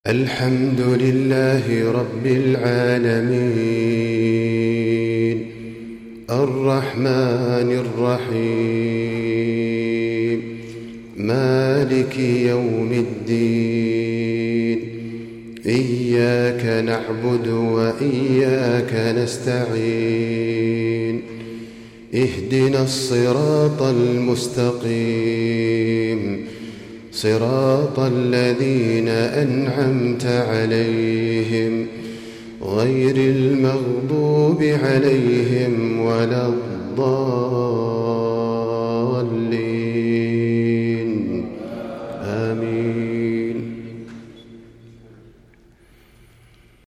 الحمد لله رب العالمين الرحمن الرحيم مالك يوم الدين إياك نعبد وإياك نستعين اهدنا الصراط المستقيم صراط الذين أنعمت عليهم غير المغضوب عليهم ولا الضالين.